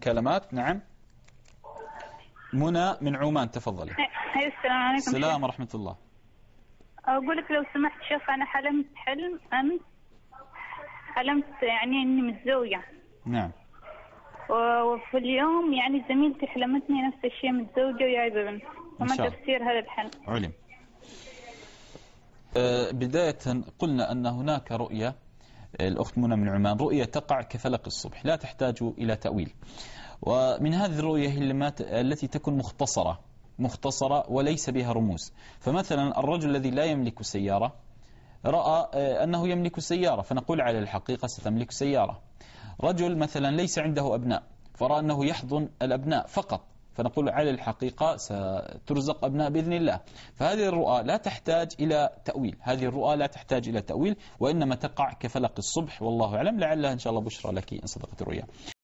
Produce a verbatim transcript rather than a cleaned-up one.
المكالمات. نعم منى من عمان، تفضلي. هاي السلام عليكم. السلام ورحمة الله. أقول لك لو سمحت شيخ، أنا حلمت حلم أمس، حلمت يعني إني متزوجة. نعم. وفي اليوم يعني زميلتي حلمتني نفس الشيء، متزوجة وجايبة بنت. فما تفسير هذا الحلم؟ علم. أه بداية قلنا أن هناك رؤية، الأخت منى من عمان، رؤية تقع كفلق الصبح لا تحتاج إلى تأويل. ومن هذه الرؤية هي التي تكون مختصرة مختصرة وليس بها رموز. فمثلا الرجل الذي لا يملك سيارة رأى أنه يملك سيارة، فنقول على الحقيقة ستملك سيارة. رجل مثلا ليس عنده أبناء فرأى أنه يحضن الأبناء فقط، فنقول على الحقيقة سترزق أبناء بإذن الله. فهذه الرؤى لا تحتاج إلى تأويل، هذه الرؤى لا تحتاج إلى تأويل، وإنما تقع كفلق الصبح، والله أعلم. لعلها إن شاء الله بشرى لك إن صدقت الرؤيا.